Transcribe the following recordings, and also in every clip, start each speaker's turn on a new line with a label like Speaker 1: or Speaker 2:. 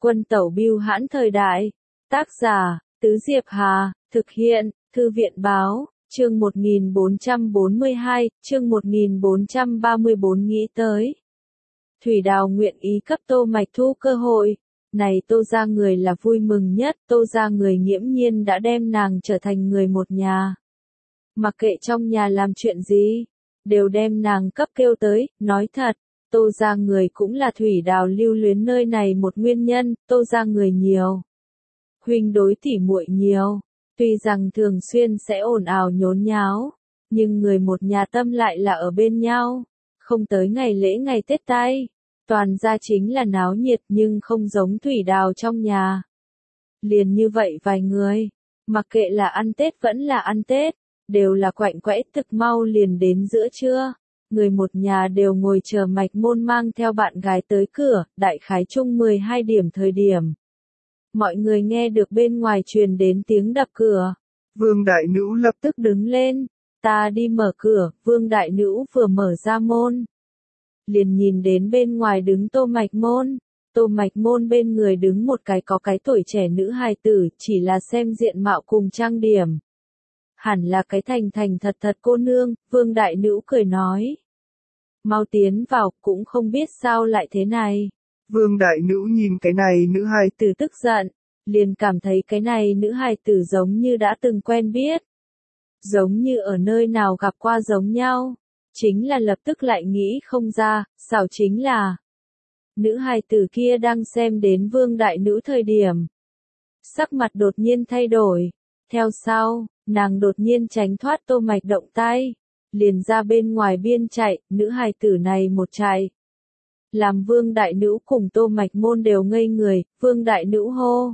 Speaker 1: Quân tẩu bưu hãn thời đại. Tác giả, Tứ Diệp Hà, thực hiện, Thư viện báo, chương 1442, chương 1434 nghĩ tới. Thủy Đào nguyện ý cấp Tô Mạch Thu cơ hội. Này Tô gia người là vui mừng nhất, Tô gia người nghiễm nhiên đã đem nàng trở thành người một nhà. Mặc kệ trong nhà làm chuyện gì, đều đem nàng cấp kêu tới, nói thật. Tô gia người cũng là Thủy Đào lưu luyến nơi này một nguyên nhân, Tô gia người nhiều. Huynh đối tỉ muội nhiều, tuy rằng thường xuyên sẽ ồn ào nhốn nháo, nhưng người một nhà tâm lại là ở bên nhau, không tới ngày lễ ngày Tết tay, toàn gia chính là náo nhiệt nhưng không giống Thủy Đào trong nhà. Liền như vậy vài người, mặc kệ là ăn Tết vẫn là ăn Tết, đều là quạnh quẽ thực mau liền đến giữa trưa. Người một nhà đều ngồi chờ Mạch Môn mang theo bạn gái tới cửa, đại khái chung 12 điểm thời điểm. Mọi người nghe được bên ngoài truyền đến tiếng đập cửa.
Speaker 2: Vương Đại Nữ lập
Speaker 1: tức đứng lên, ta đi mở cửa, Vương Đại Nữ vừa mở ra môn. Liền nhìn đến bên ngoài đứng Tô Mạch Môn. Tô Mạch Môn bên người đứng một cái có cái tuổi trẻ nữ hài tử, chỉ là xem diện mạo cùng trang điểm. Hẳn là cái thành thật cô nương, Vương Đại Nữ cười nói. Mau tiến vào, cũng không biết sao lại thế này.
Speaker 2: Vương Đại Nữ nhìn cái này nữ hài
Speaker 1: tử tức giận, liền cảm thấy cái này nữ hài tử giống như đã từng quen biết. Giống như ở nơi nào gặp qua giống nhau. Chính là lập tức lại nghĩ không ra, sao chính là. Nữ hài tử kia đang xem đến Vương Đại Nữ thời điểm. Sắc mặt đột nhiên thay đổi. Theo sau, nàng đột nhiên tránh thoát Tô Mạch động tay. Liền ra bên ngoài biên chạy, nữ hài tử này một chạy. Làm Vương Đại Nữ cùng Tô Mạch Môn đều ngây người, Vương Đại Nữ hô.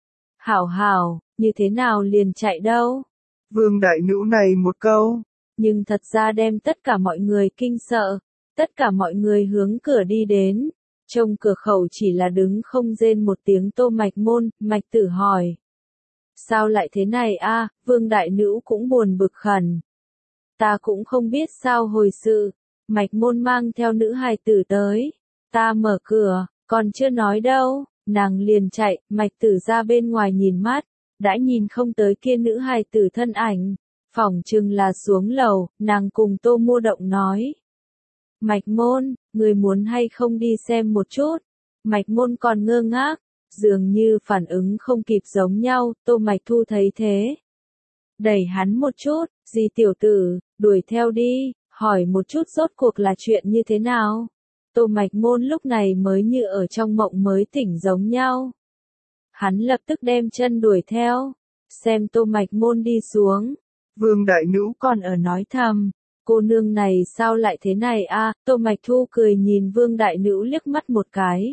Speaker 1: Hảo, như thế nào liền chạy đâu?
Speaker 2: Vương Đại Nữ này một câu.
Speaker 1: Nhưng thật ra đem tất cả mọi người kinh sợ. Tất cả mọi người hướng cửa đi đến. Trong cửa khẩu chỉ là đứng không rên một tiếng Tô Mạch Môn, Mạch Tử hỏi. Sao lại thế này a? Vương Đại Nữ cũng buồn bực khẩn. Ta cũng không biết sao hồi sự. Mạch Môn mang theo nữ hài tử tới. Ta mở cửa, còn chưa nói đâu, nàng liền chạy, Mạch Tử ra bên ngoài nhìn mắt, đã nhìn không tới kia nữ hài tử thân ảnh. Phỏng chừng là xuống lầu, nàng cùng Tô Mua Động nói. Mạch Môn, người muốn hay không đi xem một chút? Mạch Môn còn ngơ ngác, dường như phản ứng không kịp giống nhau, Tô Mạch Thu thấy thế. Đẩy hắn một chút, gì tiểu tử, đuổi theo đi, hỏi một chút rốt cuộc là chuyện như thế nào. Tô Mạch Môn lúc này mới như ở trong mộng mới tỉnh giống nhau. Hắn lập tức đem chân đuổi theo, xem Tô Mạch Môn đi xuống.
Speaker 2: Vương Đại Nữ
Speaker 1: còn ở nói thầm, cô nương này sao lại thế này a? Tô Mạch Thu cười nhìn Vương Đại Nữ liếc mắt một cái.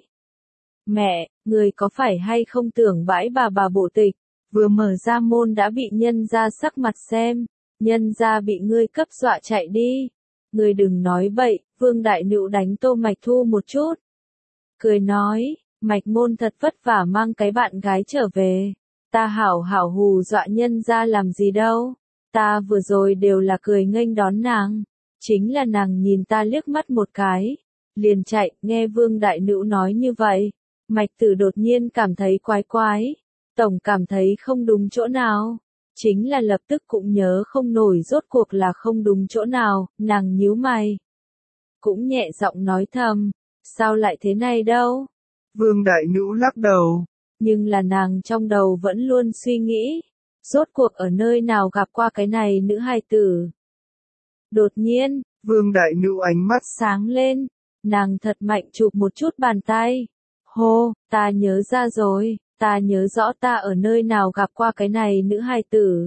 Speaker 1: Mẹ, người có phải hay không tưởng bãi bà bộ tịch, vừa mở ra môn đã bị nhân ra sắc mặt xem, nhân ra bị ngươi cấp dọa chạy đi. Ngươi đừng nói bậy, Vương Đại Nữ đánh Tô Mạch Thu một chút. Cười nói, Mạch Môn thật vất vả mang cái bạn gái trở về. Ta hảo hù dọa nhân ra làm gì đâu. Ta vừa rồi đều là cười nghênh đón nàng. Chính là nàng nhìn ta liếc mắt một cái. Liền chạy, nghe Vương Đại Nữ nói như vậy. Mạch Tử đột nhiên cảm thấy quái. Tổng cảm thấy không đúng chỗ nào. Chính là lập tức cũng nhớ không nổi rốt cuộc là không đúng chỗ nào, nàng nhíu mày. Cũng nhẹ giọng nói thầm, sao lại thế này đâu?
Speaker 2: Vương Đại Nữ lắc đầu.
Speaker 1: Nhưng là nàng trong đầu vẫn luôn suy nghĩ, rốt cuộc ở nơi nào gặp qua cái này nữ hài tử. Đột nhiên,
Speaker 2: Vương Đại Nữ ánh mắt
Speaker 1: sáng lên, nàng thật mạnh chụp một chút bàn tay. Hô, ta nhớ ra rồi. Ta nhớ rõ ta ở nơi nào gặp qua cái này nữ hài tử.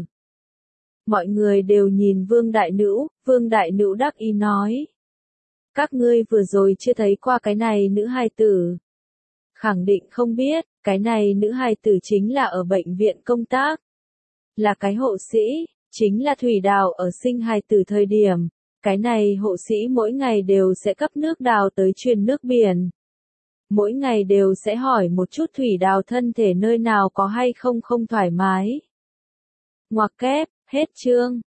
Speaker 1: Mọi người đều nhìn Vương Đại Nữ đắc ý nói. Các ngươi vừa rồi chưa thấy qua cái này nữ hài tử. Khẳng định không biết, cái này nữ hài tử chính là ở bệnh viện công tác. Là cái hộ sĩ, chính là Thủy Đào ở sinh hài tử thời điểm. Cái này hộ sĩ mỗi ngày đều sẽ cấp nước đào tới truyền nước biển. Mỗi ngày đều sẽ hỏi một chút Thủy Đào thân thể nơi nào có hay không thoải mái. Ngoặc kép, hết chương.